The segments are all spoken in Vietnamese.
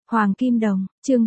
Hoàng Kim Đồng, chương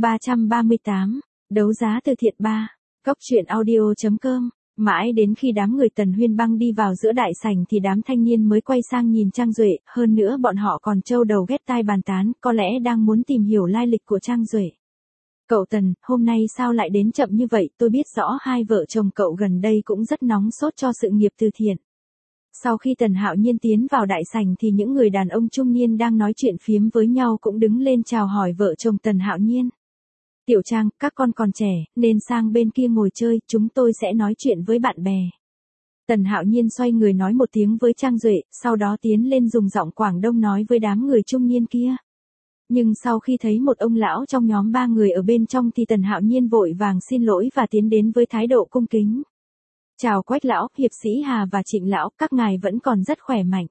338, đấu giá từ thiện 3, Cốc truyện audio.com. Mãi đến khi đám người Tần Huyên Băng đi vào giữa đại sảnh thì đám thanh niên mới quay sang nhìn Trang Duệ, hơn nữa bọn họ còn trâu đầu ghét tai bàn tán, có lẽ đang muốn tìm hiểu lai lịch của Trang Duệ. Cậu Tần, hôm nay sao lại đến chậm như vậy, tôi biết rõ hai vợ chồng cậu gần đây cũng rất nóng sốt cho sự nghiệp từ thiện. Sau khi Tần Hạo Nhiên tiến vào đại sảnh thì những người đàn ông trung niên đang nói chuyện phiếm với nhau cũng đứng lên chào hỏi vợ chồng Tần Hạo Nhiên. Tiểu Trang, các con còn trẻ, nên sang bên kia ngồi chơi, chúng tôi sẽ nói chuyện với bạn bè. Tần Hạo Nhiên xoay người nói một tiếng với Trang Duệ, sau đó tiến lên dùng giọng Quảng Đông nói với đám người trung niên kia. Nhưng sau khi thấy một ông lão trong nhóm ba người ở bên trong thì Tần Hạo Nhiên vội vàng xin lỗi và tiến đến với thái độ cung kính. Chào Quách lão, hiệp sĩ Hà và Trịnh lão, các ngài vẫn còn rất khỏe mạnh.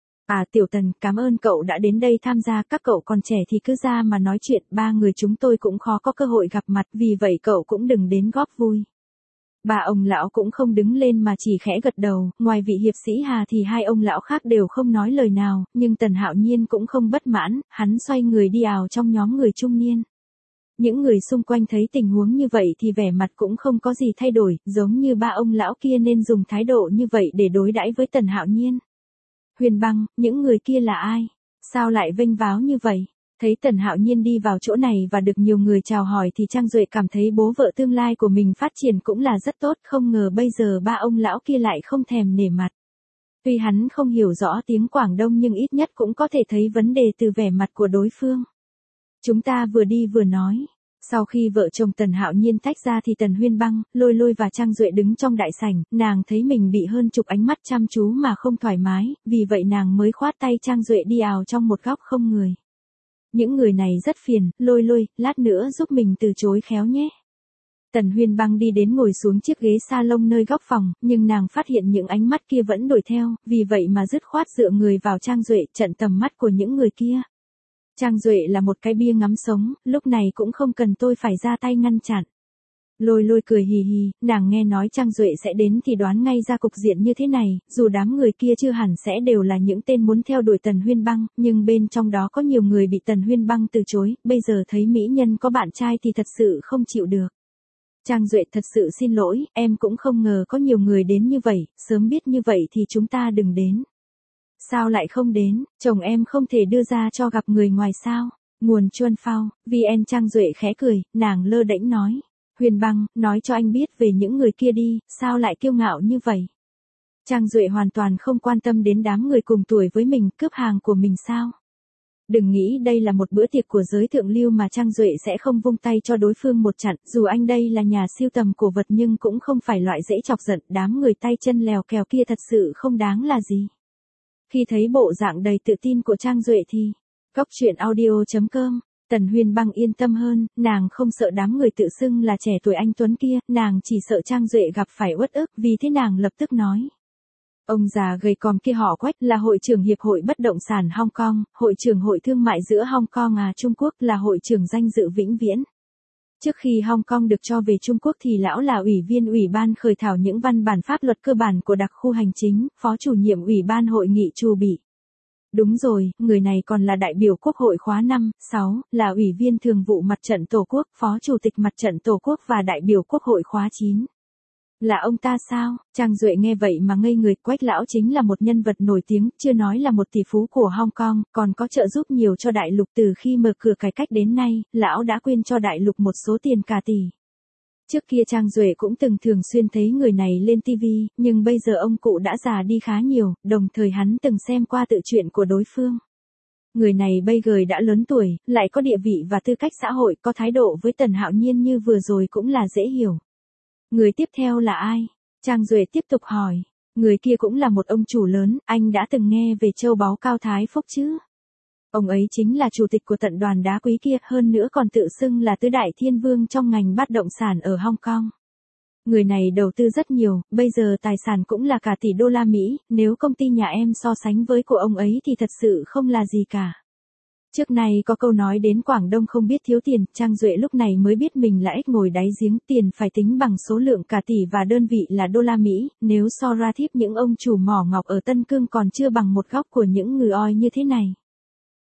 À Tiểu Tần, cảm ơn cậu đã đến đây tham gia, các cậu còn trẻ thì cứ ra mà nói chuyện, ba người chúng tôi cũng khó có cơ hội gặp mặt, vì vậy cậu cũng đừng đến góp vui. Ba ông lão cũng không đứng lên mà chỉ khẽ gật đầu, ngoài vị hiệp sĩ Hà thì hai ông lão khác đều không nói lời nào, nhưng Tần Hạo Nhiên cũng không bất mãn, hắn xoay người đi ào trong nhóm người trung niên. Những người xung quanh thấy tình huống như vậy thì vẻ mặt cũng không có gì thay đổi, giống như ba ông lão kia nên dùng thái độ như vậy để đối đãi với Tần Hạo Nhiên. Huyền Băng, những người kia là ai? Sao lại vênh váo như vậy? Thấy Tần Hạo Nhiên đi vào chỗ này và được nhiều người chào hỏi thì Trang Duệ cảm thấy bố vợ tương lai của mình phát triển cũng là rất tốt, không ngờ bây giờ ba ông lão kia lại không thèm nể mặt. Tuy hắn không hiểu rõ tiếng Quảng Đông nhưng ít nhất cũng có thể thấy vấn đề từ vẻ mặt của đối phương. Chúng ta vừa đi vừa nói. Sau khi vợ chồng Tần Hạo Nhiên tách ra thì Tần Huyên Băng, Lôi Lôi và Trang Duệ đứng trong đại sảnh, nàng thấy mình bị hơn chục ánh mắt chăm chú mà không thoải mái, vì vậy nàng mới khoát tay Trang Duệ đi ào trong một góc không người. Những người này rất phiền, Lôi Lôi, lát nữa giúp mình từ chối khéo nhé. Tần Huyên Băng đi đến ngồi xuống chiếc ghế salon nơi góc phòng, nhưng nàng phát hiện những ánh mắt kia vẫn đuổi theo, vì vậy mà dứt khoát dựa người vào Trang Duệ, chặn tầm mắt của những người kia. Trang Duệ là một cái bia ngắm sống, lúc này cũng không cần tôi phải ra tay ngăn chặn. Lôi Lôi cười hì hì, nàng nghe nói Trang Duệ sẽ đến thì đoán ngay ra cục diện như thế này, dù đám người kia chưa hẳn sẽ đều là những tên muốn theo đuổi Tần Huyên Băng, nhưng bên trong đó có nhiều người bị Tần Huyên Băng từ chối, bây giờ thấy mỹ nhân có bạn trai thì thật sự không chịu được. Trang Duệ thật sự xin lỗi, em cũng không ngờ có nhiều người đến như vậy, sớm biết như vậy thì chúng ta đừng đến. Sao lại không đến, chồng em không thể đưa ra cho gặp người ngoài sao? Nguồn Chuân Phao, VN. Trang Duệ khẽ cười, nàng lơ đễnh nói. Huyền Băng, nói cho anh biết về những người kia đi, sao lại kiêu ngạo như vậy? Trang Duệ hoàn toàn không quan tâm đến đám người cùng tuổi với mình, cướp hàng của mình sao? Đừng nghĩ đây là một bữa tiệc của giới thượng lưu mà Trang Duệ sẽ không vung tay cho đối phương một trận, dù anh đây là nhà siêu tầm cổ vật nhưng cũng không phải loại dễ chọc giận, đám người tay chân lèo kèo kia thật sự không đáng là gì. Khi thấy bộ dạng đầy tự tin của Trang Duệ thì, Cốc truyện audio.com, Tần Huyên Băng yên tâm hơn, nàng không sợ đám người tự xưng là trẻ tuổi anh Tuấn kia, nàng chỉ sợ Trang Duệ gặp phải uất ức, vì thế nàng lập tức nói. Ông già gầy còm kia họ Quách, là hội trưởng Hiệp hội Bất động sản Hong Kong, hội trưởng Hội thương mại giữa Hong Kong Trung Quốc, là hội trưởng danh dự vĩnh viễn. Trước khi Hong Kong được cho về Trung Quốc thì lão là ủy viên Ủy ban khởi thảo những văn bản pháp luật cơ bản của đặc khu hành chính, phó chủ nhiệm Ủy ban Hội nghị Chu Bị. Đúng rồi, người này còn là đại biểu Quốc hội khóa 5, 6, là ủy viên thường vụ Mặt trận Tổ quốc, phó chủ tịch Mặt trận Tổ quốc và đại biểu Quốc hội khóa 9. Là ông ta sao? Trang Duệ nghe vậy mà ngây người, Quách lão chính là một nhân vật nổi tiếng, chưa nói là một tỷ phú của Hong Kong, còn có trợ giúp nhiều cho đại lục từ khi mở cửa cải cách đến nay, lão đã quyên cho đại lục một số tiền cả tỷ. Trước kia Trang Duệ cũng từng thường xuyên thấy người này lên TV, nhưng bây giờ ông cụ đã già đi khá nhiều, đồng thời hắn từng xem qua tự truyện của đối phương. Người này bây giờ đã lớn tuổi, lại có địa vị và tư cách xã hội, có thái độ với Tần Hạo Nhiên như vừa rồi cũng là dễ hiểu. Người tiếp theo là ai? Trang Duệ tiếp tục hỏi. Người kia cũng là một ông chủ lớn, anh đã từng nghe về châu báu Cao Thái Phúc chứ? Ông ấy chính là chủ tịch của tận đoàn đá quý kia, hơn nữa còn tự xưng là tứ đại thiên vương trong ngành bất động sản ở Hong Kong. Người này đầu tư rất nhiều, bây giờ tài sản cũng là cả tỷ đô la Mỹ, nếu công ty nhà em so sánh với của ông ấy thì thật sự không là gì cả. Trước này có câu nói đến Quảng Đông không biết thiếu tiền, Trang Duệ lúc này mới biết mình là ếch ngồi đáy giếng, tiền phải tính bằng số lượng cả tỷ và đơn vị là đô la Mỹ, nếu so ra thiếp những ông chủ mỏ ngọc ở Tân Cương còn chưa bằng một góc của những người oi như thế này.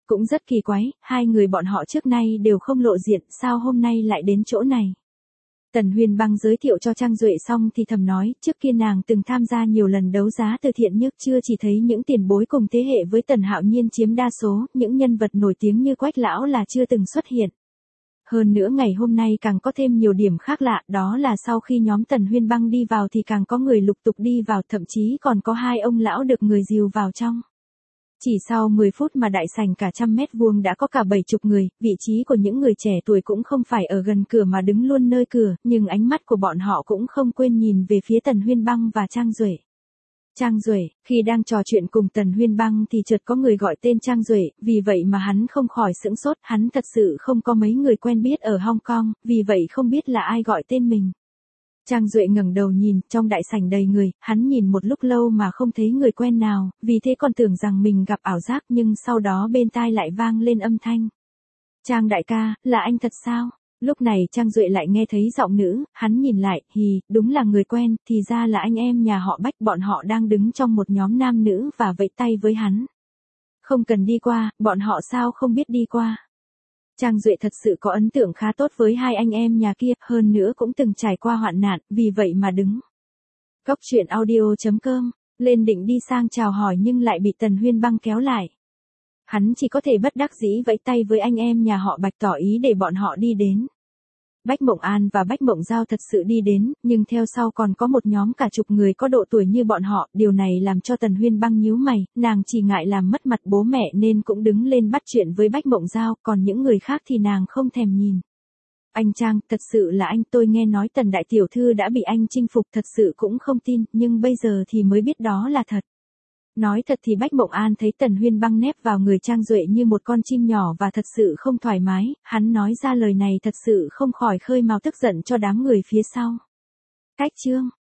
Cũng rất kỳ quái, hai người bọn họ trước nay đều không lộ diện, sao hôm nay lại đến chỗ này. Tần Huyên Băng giới thiệu cho Trang Duệ xong thì thầm nói, trước kia nàng từng tham gia nhiều lần đấu giá từ thiện nhưng chưa chỉ thấy những tiền bối cùng thế hệ với Tần Hạo Nhiên chiếm đa số, những nhân vật nổi tiếng như Quách Lão là chưa từng xuất hiện. Hơn nữa ngày hôm nay càng có thêm nhiều điểm khác lạ, đó là sau khi nhóm Tần Huyên Băng đi vào thì càng có người lục tục đi vào, thậm chí còn có hai ông lão được người dìu vào trong. Chỉ sau 10 phút mà đại sảnh cả 100 mét vuông đã có cả 70 người, vị trí của những người trẻ tuổi cũng không phải ở gần cửa mà đứng luôn nơi cửa, nhưng ánh mắt của bọn họ cũng không quên nhìn về phía Tần Huyên Băng và Trang Duệ. Trang Duệ, khi đang trò chuyện cùng Tần Huyên Băng thì chợt có người gọi tên Trang Duệ, vì vậy mà hắn không khỏi sững sốt, hắn thật sự không có mấy người quen biết ở Hong Kong, vì vậy không biết là ai gọi tên mình. Trang Duệ ngẩng đầu nhìn, trong đại sảnh đầy người, hắn nhìn một lúc lâu mà không thấy người quen nào, vì thế còn tưởng rằng mình gặp ảo giác nhưng sau đó bên tai lại vang lên âm thanh. Trang đại ca, là anh thật sao? Lúc này Trang Duệ lại nghe thấy giọng nữ, hắn nhìn lại, đúng là người quen, thì ra là anh em nhà họ Bách, bọn họ đang đứng trong một nhóm nam nữ và vẫy tay với hắn. Không cần đi qua, bọn họ sao không biết đi qua. Trang Duệ thật sự có ấn tượng khá tốt với hai anh em nhà kia, hơn nữa cũng từng trải qua hoạn nạn, vì vậy mà đứng. Cốc truyện audio.com, lên định đi sang chào hỏi nhưng lại bị Tần Huyên Băng kéo lại. Hắn chỉ có thể bất đắc dĩ vẫy tay với anh em nhà họ Bạch tỏ ý để bọn họ đi đến. Bách Mộng An và Bách Mộng Giao thật sự đi đến, nhưng theo sau còn có một nhóm cả chục người có độ tuổi như bọn họ, điều này làm cho Tần Huyên Băng nhíu mày, nàng chỉ ngại làm mất mặt bố mẹ nên cũng đứng lên bắt chuyện với Bách Mộng Giao, còn những người khác thì nàng không thèm nhìn. Anh Trang, thật sự là anh, tôi nghe nói Tần đại tiểu thư đã bị anh chinh phục, thật sự cũng không tin, nhưng bây giờ thì mới biết đó là thật. Nói thật thì Bách Mộng An thấy Tần Huyên Băng nép vào người Trang Duệ như một con chim nhỏ và thật sự không thoải mái, hắn nói ra lời này thật sự không khỏi khơi mào tức giận cho đám người phía sau. Cách chương